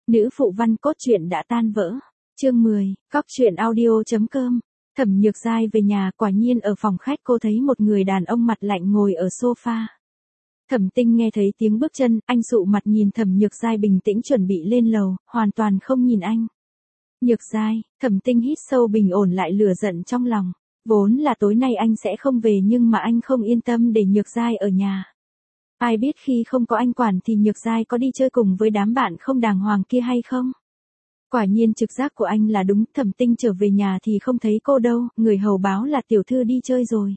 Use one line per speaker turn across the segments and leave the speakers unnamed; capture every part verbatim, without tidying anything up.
Nữ phụ văn cốt truyện đã tan vỡ. Chương mười, cóc truyện audio chấm com. Thẩm Nhược Giai về nhà, quả nhiên ở phòng khách cô thấy một người đàn ông mặt lạnh ngồi ở sofa. Thẩm Tinh nghe thấy tiếng bước chân, anh sụ mặt nhìn Thẩm Nhược Giai bình tĩnh chuẩn bị lên lầu, hoàn toàn không nhìn anh. Nhược Giai, Thẩm Tinh hít sâu bình ổn lại lửa giận trong lòng. Vốn là tối nay anh sẽ không về nhưng mà anh không yên tâm để Nhược Giai ở nhà. Ai biết khi không có anh quản thì Nhược Giai có đi chơi cùng với đám bạn không đàng hoàng kia hay không? Quả nhiên trực giác của anh là đúng, Thẩm Tinh trở về nhà thì không thấy cô đâu, người hầu báo là tiểu thư đi chơi rồi.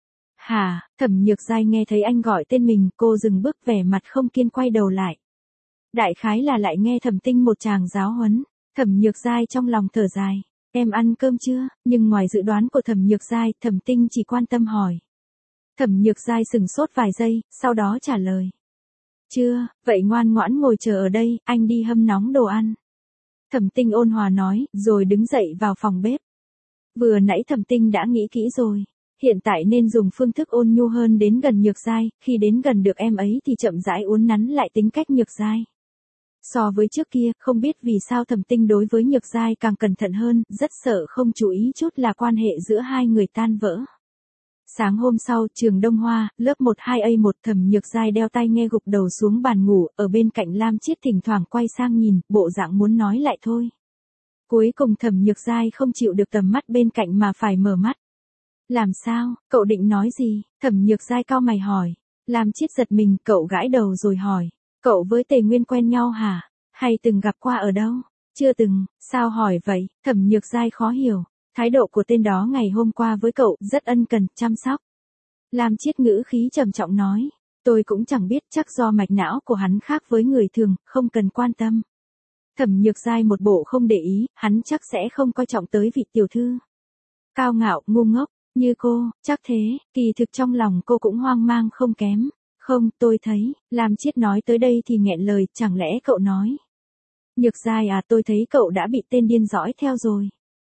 Hả, Thẩm Nhược Giai nghe thấy anh gọi tên mình, cô dừng bước vẻ mặt không kiên quay đầu lại. Đại khái là lại nghe Thẩm Tinh một tràng giáo huấn, Thẩm Nhược Giai trong lòng thở dài, em ăn cơm chưa, nhưng ngoài dự đoán của Thẩm Nhược Giai, Thẩm Tinh chỉ quan tâm hỏi. Thẩm Nhược Giai sừng sốt vài giây, sau đó trả lời. Chưa, vậy ngoan ngoãn ngồi chờ ở đây, anh đi hâm nóng đồ ăn. Thẩm Tinh ôn hòa nói, rồi đứng dậy vào phòng bếp. Vừa nãy Thẩm Tinh đã nghĩ kỹ rồi, hiện tại nên dùng phương thức ôn nhu hơn đến gần Nhược Giai, khi đến gần được em ấy thì chậm rãi uốn nắn lại tính cách Nhược Giai. So với trước kia, không biết vì sao Thẩm Tinh đối với Nhược Giai càng cẩn thận hơn, rất sợ không chú ý chút là quan hệ giữa hai người tan vỡ. Sáng hôm sau, trường Đông Hoa, lớp một hai A một, Thẩm Nhược Giai đeo tai nghe gục đầu xuống bàn ngủ, ở bên cạnh Lam Chiết thỉnh thoảng quay sang nhìn, bộ dạng muốn nói lại thôi. Cuối cùng Thẩm Nhược Giai không chịu được tầm mắt bên cạnh mà phải mở mắt. Làm sao, cậu định nói gì? Thẩm Nhược Giai cau mày hỏi. Lam Chiết giật mình, cậu gãi đầu rồi hỏi. Cậu với Tề Nguyên quen nhau hả? Hay từng gặp qua ở đâu? Chưa từng, sao hỏi vậy? Thẩm Nhược Giai khó hiểu. Thái độ của tên đó ngày hôm qua với cậu rất ân cần, chăm sóc. Lam Chiết ngữ khí trầm trọng nói, tôi cũng chẳng biết, chắc do mạch não của hắn khác với người thường, không cần quan tâm. Thẩm Nhược Giai một bộ không để ý, hắn chắc sẽ không coi trọng tới vị tiểu thư. Cao ngạo, ngu ngốc, như cô, chắc thế, kỳ thực trong lòng cô cũng hoang mang không kém. Không, tôi thấy, Lam Chiết nói tới đây thì nghẹn lời, chẳng lẽ cậu nói. Nhược Giai à, tôi thấy cậu đã bị tên điên dõi theo rồi.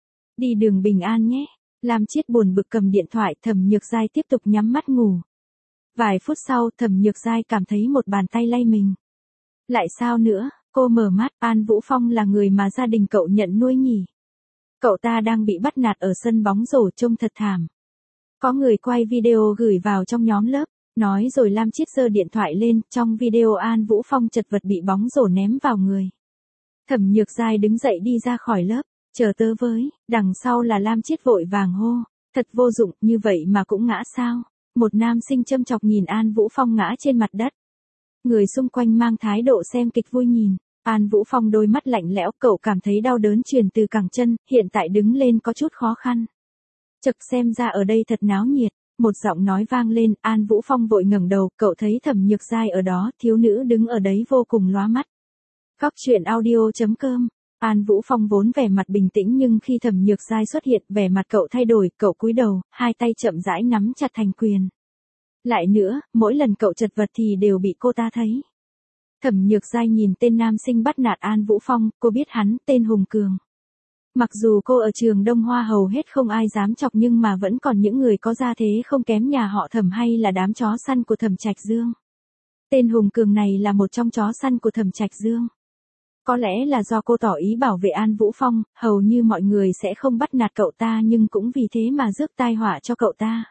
Đi đường bình an nhé. Lam Chiết buồn bực cầm điện thoại, Thẩm Nhược Giai tiếp tục nhắm mắt ngủ. Vài phút sau, Thẩm Nhược Giai cảm thấy một bàn tay lay mình. Lại sao nữa, cô mở mắt, An Vũ Phong là người mà gia đình cậu nhận nuôi nhỉ. Cậu ta đang bị bắt nạt ở sân bóng rổ, trông thật thảm. Có người quay video gửi vào trong nhóm lớp, nói rồi Lam Chiết giơ điện thoại lên, trong video An Vũ Phong chật vật bị bóng rổ ném vào người. Thẩm Nhược Giai đứng dậy đi ra khỏi lớp. Chờ tớ với, đằng sau là Lam Chiết vội vàng hô, thật vô dụng, như vậy mà cũng ngã sao? Một nam sinh châm chọc nhìn An Vũ Phong ngã trên mặt đất. Người xung quanh mang thái độ xem kịch vui nhìn, An Vũ Phong đôi mắt lạnh lẽo, cậu cảm thấy đau đớn truyền từ cẳng chân, hiện tại đứng lên có chút khó khăn. Chật, xem ra ở đây thật náo nhiệt, một giọng nói vang lên, An Vũ Phong vội ngẩng đầu, cậu thấy Thẩm Nhược Giai ở đó, thiếu nữ đứng ở đấy vô cùng lóa mắt. Cóc truyện audio chấm com. An Vũ Phong vốn vẻ mặt bình tĩnh nhưng khi Thẩm Nhược Giai xuất hiện, vẻ mặt cậu thay đổi, cậu cúi đầu, hai tay chậm rãi nắm chặt thành quyền. Lại nữa, mỗi lần cậu chật vật thì đều bị cô ta thấy. Thẩm Nhược Giai nhìn tên nam sinh bắt nạt An Vũ Phong, cô biết hắn, tên Hùng Cường. Mặc dù cô ở trường Đông Hoa hầu hết không ai dám chọc nhưng mà vẫn còn những người có gia thế không kém nhà họ Thẩm hay là đám chó săn của Thẩm Trạch Dương. Tên Hùng Cường này là một trong chó săn của Thẩm Trạch Dương. Có lẽ là do cô tỏ ý bảo vệ An Vũ Phong, hầu như mọi người sẽ không bắt nạt cậu ta nhưng cũng vì thế mà rước tai họa cho cậu ta.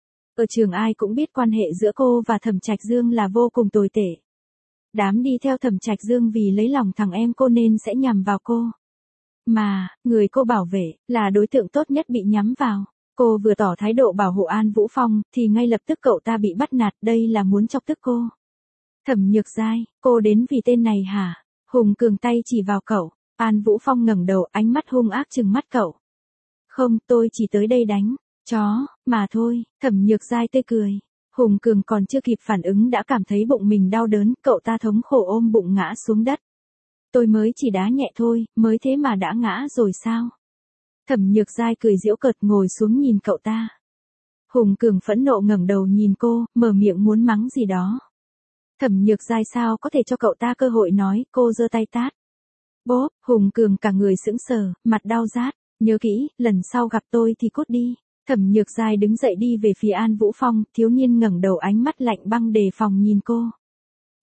Ở trường ai cũng biết quan hệ giữa cô và Thẩm Trạch Dương là vô cùng tồi tệ. Đám đi theo Thẩm Trạch Dương vì lấy lòng thằng em cô nên sẽ nhằm vào cô. Mà, người cô bảo vệ, là đối tượng tốt nhất bị nhắm vào. Cô vừa tỏ thái độ bảo hộ An Vũ Phong, thì ngay lập tức cậu ta bị bắt nạt, đây là muốn chọc tức cô. Thẩm Nhược Giai, cô đến vì tên này hả? Hùng Cường tay chỉ vào cậu, An Vũ Phong ngẩng đầu, ánh mắt hung ác trừng mắt cậu. Không, tôi chỉ tới đây đánh, chó, mà thôi, Thẩm Nhược Giai tươi cười. Hùng Cường còn chưa kịp phản ứng đã cảm thấy bụng mình đau đớn, cậu ta thống khổ ôm bụng ngã xuống đất. Tôi mới chỉ đá nhẹ thôi, mới thế mà đã ngã rồi sao? Thẩm Nhược Giai cười giễu cợt ngồi xuống nhìn cậu ta. Hùng Cường phẫn nộ ngẩng đầu nhìn cô, mở miệng muốn mắng gì đó. Thẩm Nhược Giai sao có thể cho cậu ta cơ hội nói, cô giơ tay tát. Bốp, Hùng Cường cả người sững sờ, mặt đau rát, nhớ kỹ, lần sau gặp tôi thì cút đi. Thẩm Nhược Giai đứng dậy đi về phía An Vũ Phong, thiếu niên ngẩng đầu ánh mắt lạnh băng đề phòng nhìn cô.